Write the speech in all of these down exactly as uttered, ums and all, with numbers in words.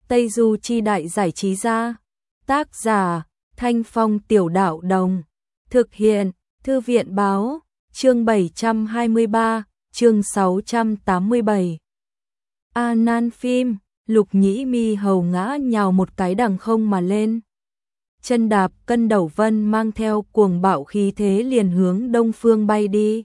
Tây Du Chi Đại Giải Trí Gia. Tác giả Thanh Phong Tiểu Đạo Đồng. Thực hiện Thư viện Báo. Chương bảy trăm hai mươi ba, chương sáu trăm tám mươi bảy. A Nan phim, Lục Nhĩ Mi hầu ngã nhào một cái đằng không mà lên. Chân đạp cân đầu vân mang theo cuồng bạo khí thế liền hướng đông phương bay đi.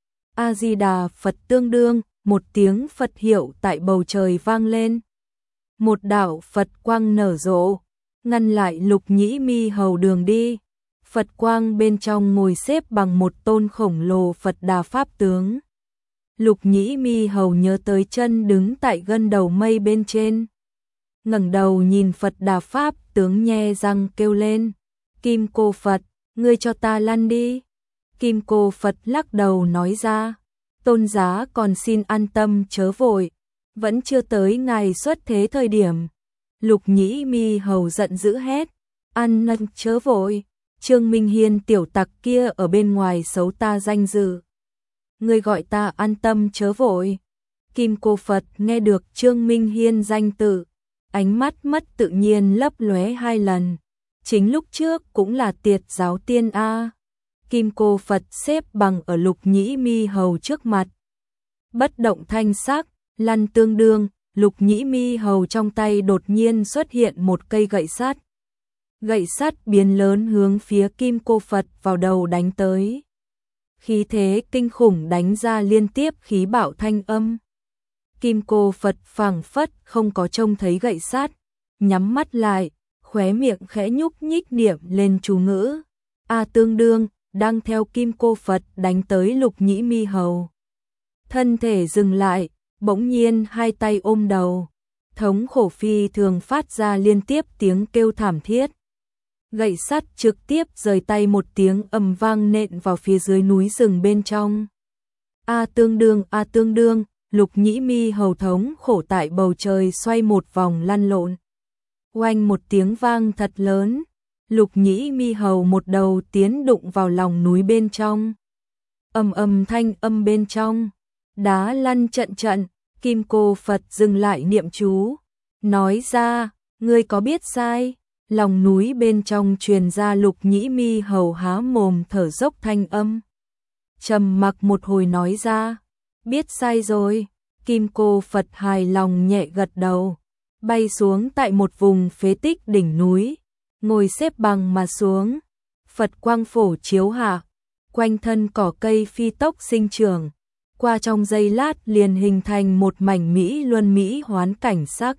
A Di Đà Phật tương đương, một tiếng Phật hiệu tại bầu trời vang lên. Một đạo Phật quang nở rộ, ngăn lại Lục Nhĩ Mi hầu đường đi. Phật quang bên trong ngồi xếp bằng một tôn khổng lồ Phật Đà Pháp tướng. Lục Nhĩ Mi hầu nhớ tới chân đứng tại gân đầu mây bên trên. Ngẩng đầu nhìn Phật Đà Pháp tướng nhe răng kêu lên. Kim Cô Phật, ngươi cho ta lăn đi. Kim Cô Phật lắc đầu nói ra. Tôn giá còn xin an tâm chớ vội. Vẫn chưa tới ngày xuất thế thời điểm. Lục Nhĩ Mi hầu giận dữ hét. An nâng chớ vội. Trương Minh Hiên tiểu tặc kia ở bên ngoài xấu ta danh dự. Ngươi gọi ta an tâm chớ vội. Kim Cô Phật nghe được Trương Minh Hiên danh tự, ánh mắt mất tự nhiên lấp lóe hai lần. Chính lúc trước cũng là Tiệt giáo tiên A. Kim Cô Phật xếp bằng ở Lục Nhĩ Mi hầu trước mặt. Bất động thanh sắc, lăn tương đương, Lục Nhĩ Mi hầu trong tay đột nhiên xuất hiện một cây gậy sắt. Gậy sắt biến lớn hướng phía Kim Cô Phật vào đầu đánh tới. Khí thế kinh khủng đánh ra liên tiếp khí bạo thanh âm. Kim Cô Phật phảng phất không có trông thấy gậy sắt, nhắm mắt lại, khóe miệng khẽ nhúc nhích niệm lên chú ngữ. A tương đương, đang theo Kim Cô Phật đánh tới Lục Nhĩ Mi hầu. Thân thể dừng lại, bỗng nhiên hai tay ôm đầu. Thống khổ phi thường phát ra liên tiếp tiếng kêu thảm thiết. Gậy sắt trực tiếp rời tay một tiếng ầm vang nện vào phía dưới núi rừng bên trong. A tương đương, a tương đương, Lục Nhĩ Mi hầu thống khổ tại bầu trời xoay một vòng lăn lộn. Oanh một tiếng vang thật lớn, Lục Nhĩ Mi hầu một đầu tiến đụng vào lòng núi bên trong. Ầm ầm thanh âm bên trong, đá lăn trận trận. Kim Cô Phật dừng lại niệm chú, nói ra, ngươi có biết sai? Lòng núi bên trong truyền ra Lục Nhĩ Mi hầu há mồm thở dốc thanh âm. Trầm mặc một hồi nói ra, biết sai rồi. Kim Cô Phật hài lòng nhẹ gật đầu, bay xuống tại một vùng phế tích đỉnh núi, ngồi xếp bằng mà xuống. Phật quang phổ chiếu hạ, quanh thân cỏ cây phi tốc sinh trưởng, qua trong giây lát liền hình thành một mảnh mỹ luân mỹ hoán cảnh sắc.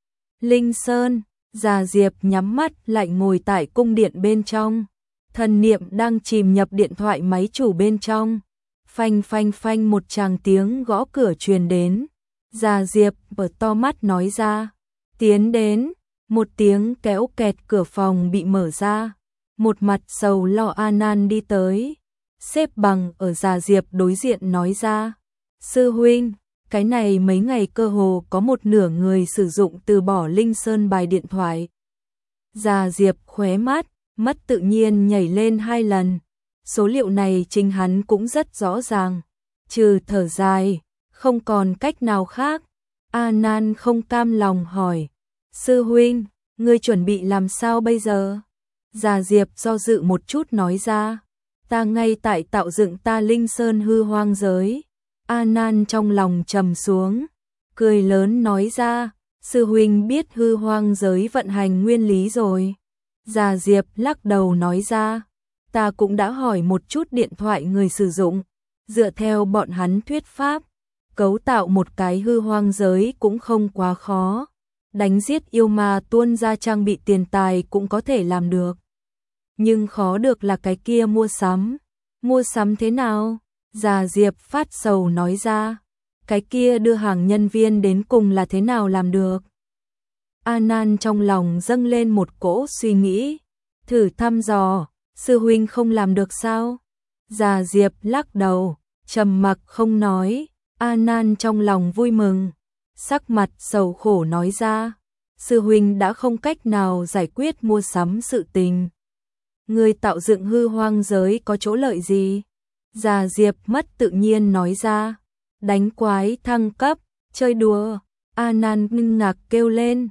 Linh Sơn, Già Diệp nhắm mắt lại ngồi tại cung điện bên trong, thần niệm đang chìm nhập điện thoại máy chủ bên trong. Phanh phanh phanh một tràng tiếng gõ cửa truyền đến. Già Diệp mở to mắt nói ra, tiến đến. Một tiếng kéo kẹt, cửa phòng bị mở ra. Một mặt sầu lo A Nan đi tới, xếp bằng ở Già Diệp đối diện nói ra, sư huynh, cái này mấy ngày cơ hồ có một nửa người sử dụng từ bỏ Linh Sơn bài điện thoại. Già Diệp khóe mắt, mất tự nhiên nhảy lên hai lần. Số liệu này chính hắn cũng rất rõ ràng. Trừ thở dài, không còn cách nào khác. A Nan không cam lòng hỏi, sư huynh, ngươi chuẩn bị làm sao bây giờ? Già Diệp do dự một chút nói ra, ta ngay tại tạo dựng ta Linh Sơn hư hoang giới. A Nan trong lòng trầm xuống, cười lớn nói ra, sư huynh biết hư hoang giới vận hành nguyên lý rồi. Già Diệp lắc đầu nói ra, ta cũng đã hỏi một chút điện thoại người sử dụng, dựa theo bọn hắn thuyết pháp, cấu tạo một cái hư hoang giới cũng không quá khó, đánh giết yêu ma tuôn ra trang bị tiền tài cũng có thể làm được. Nhưng khó được là cái kia mua sắm. Mua sắm thế nào? Già Diệp phát sầu nói ra, cái kia đưa hàng nhân viên đến cùng là thế nào làm được? A Nan trong lòng dâng lên một cỗ suy nghĩ, thử thăm dò, sư huynh không làm được sao? Già Diệp lắc đầu, trầm mặc không nói. A Nan trong lòng vui mừng, sắc mặt sầu khổ nói ra, sư huynh đã không cách nào giải quyết mua sắm sự tình. Người tạo dựng hư hoang giới có chỗ lợi gì? Già Diệp mất tự nhiên nói ra, đánh quái thăng cấp, chơi đùa. A Nan ngưng ngạc kêu lên,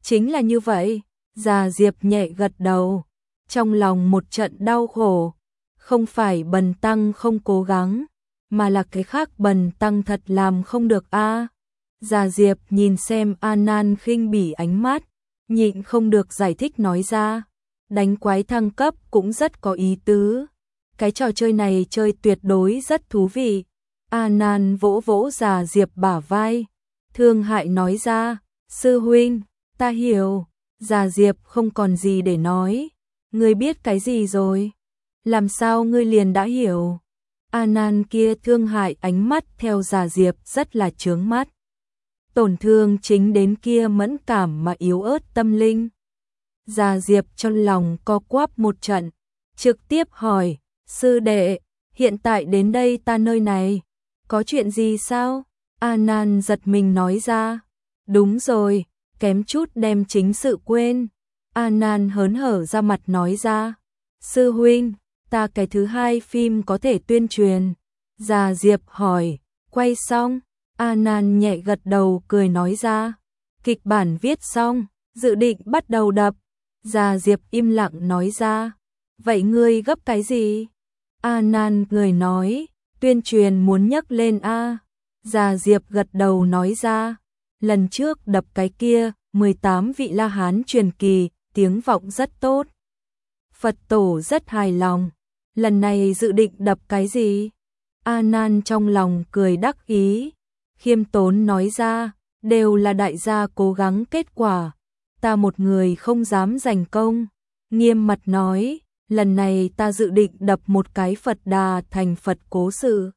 Chính là như vậy, Già Diệp nhẹ gật đầu, trong lòng một trận đau khổ, không phải Bần tăng không cố gắng, mà là cái khác Bần tăng thật làm không được a. Già Diệp nhìn xem A Nan khinh bỉ ánh mắt, nhịn không được giải thích nói ra, đánh quái thăng cấp cũng rất có ý tứ, cái trò chơi này chơi tuyệt đối rất thú vị. A Nan vỗ vỗ Già Diệp bả vai, thương hại nói ra, sư huynh, ta hiểu. Già Diệp không còn gì để nói, ngươi biết cái gì rồi? Làm sao ngươi liền đã hiểu? A Nan kia thương hại ánh mắt theo Già Diệp rất là chướng mắt. Tổn thương chính đến kia mẫn cảm mà yếu ớt tâm linh. Già Diệp trong lòng co quắp một trận, trực tiếp hỏi, sư đệ, hiện tại đến đây ta nơi này, có chuyện gì sao? A Nan giật mình nói ra, đúng rồi, kém chút đem chính sự quên. A Nan hớn hở ra mặt nói ra, sư huynh, ta cái thứ hai phim có thể tuyên truyền. Già Diệp hỏi, quay xong? A Nan nhẹ gật đầu cười nói ra, kịch bản viết xong, dự định bắt đầu đập. Già Diệp im lặng nói ra, vậy ngươi gấp cái gì? A Nan cười nói, tuyên truyền muốn nhấc lên a. Già Diệp gật đầu nói ra, lần trước đập cái kia, mười tám vị La Hán truyền kỳ, tiếng vọng rất tốt. Phật tổ rất hài lòng, lần này dự định đập cái gì? A Nan trong lòng cười đắc ý, khiêm tốn nói ra, đều là đại gia cố gắng kết quả, ta một người không dám giành công. Nghiêm mặt nói, lần này ta dự định đập một cái Phật Đà thành Phật cố sự.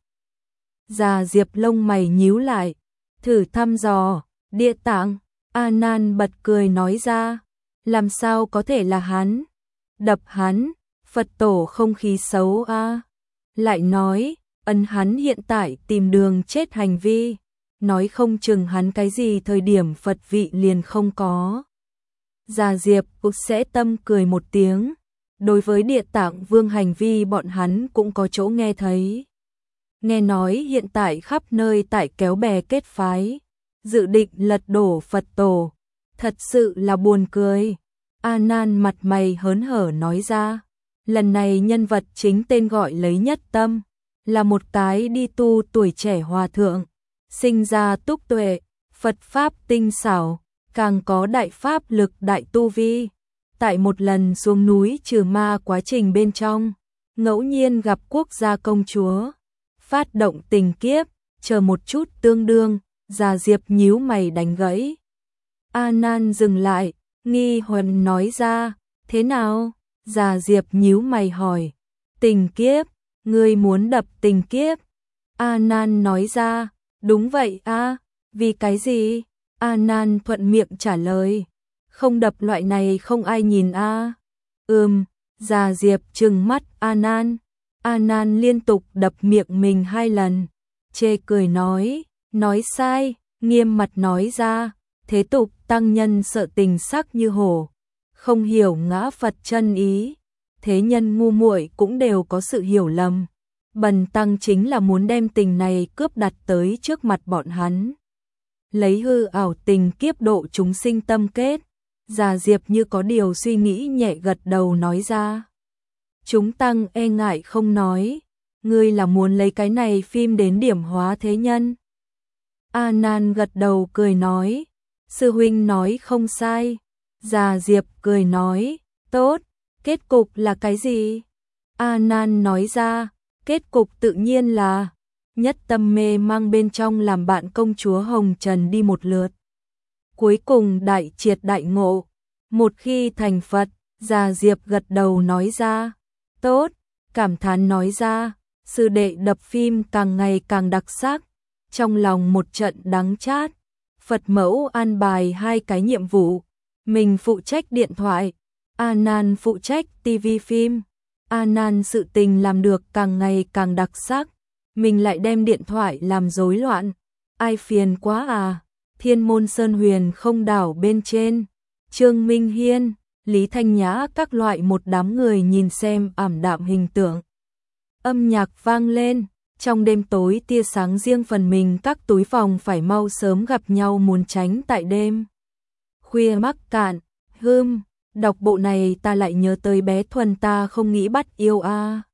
Già Diệp lông mày nhíu lại, thử thăm dò, Địa Tạng. A Nan bật cười nói ra, làm sao có thể là hắn? Đập hắn, Phật tổ không khí xấu a. Lại nói, ân hắn hiện tại tìm đường chết hành vi, nói không chừng hắn cái gì thời điểm Phật vị liền không có. Già Diệp cũng sẽ tâm cười một tiếng, đối với Địa Tạng Vương hành vi bọn hắn cũng có chỗ nghe thấy. Nghe nói hiện tại khắp nơi tại kéo bè kết phái, dự định lật đổ Phật tổ, thật sự là buồn cười. A Nan mặt mày hớn hở nói ra, lần này nhân vật chính tên gọi lấy nhất tâm, là một cái đi tu tuổi trẻ hòa thượng, sinh ra túc tuệ, Phật pháp tinh xảo, càng có đại pháp lực đại tu vi. Tại một lần xuống núi trừ ma quá trình bên trong, ngẫu nhiên gặp quốc gia công chúa, phát động tình kiếp, chờ một chút tương đương. Già Diệp nhíu mày đánh gãy. A Nan dừng lại, nghi huần nói ra, thế nào? Già Diệp nhíu mày hỏi, tình kiếp, ngươi muốn đập tình kiếp? A Nan nói ra, đúng vậy a. Vì cái gì? A Nan thuận miệng trả lời, không đập loại này không ai nhìn a. Ừm. Già Diệp trừng mắt A Nan. A Nan liên tục đập miệng mình hai lần, chê cười nói, nói sai. Nghiêm mặt nói ra, thế tục tăng nhân sợ tình sắc như hổ, không hiểu ngã Phật chân ý, thế nhân ngu muội cũng đều có sự hiểu lầm. Bần tăng chính là muốn đem tình này cướp đặt tới trước mặt bọn hắn, lấy hư ảo tình kiếp độ chúng sinh tâm kết. Già Diệp như có điều suy nghĩ nhẹ gật đầu nói ra, chúng tăng e ngại không nói, ngươi là muốn lấy cái này phim đến điểm hóa thế nhân. A Nan gật đầu cười nói, sư huynh nói không sai. Già Diệp cười nói, tốt, kết cục là cái gì? A Nan nói ra, kết cục tự nhiên là nhất tâm mê mang bên trong làm bạn công chúa Hồng Trần đi một lượt, cuối cùng đại triệt đại ngộ, một khi thành Phật. Già Diệp gật đầu nói ra, tốt, cảm thán nói ra, sư đệ đập phim càng ngày càng đặc sắc. Trong lòng một trận đắng chát, Phật mẫu an bài hai cái nhiệm vụ, mình phụ trách điện thoại, A Nan phụ trách ti vi phim. A Nan sự tình làm được càng ngày càng đặc sắc, mình lại đem điện thoại làm rối loạn, ai phiền quá à. Thiên Môn Sơn Huyền không đảo bên trên, Trương Minh Hiên, Lý Thanh Nhã các loại một đám người nhìn xem ảm đạm hình tượng. Âm nhạc vang lên, trong đêm tối tia sáng riêng phần mình các túi phòng phải mau sớm gặp nhau muốn tránh tại đêm khuya mắc cạn, hưm, đọc bộ này ta lại nhớ tới bé Thuần ta không nghĩ bắt yêu a.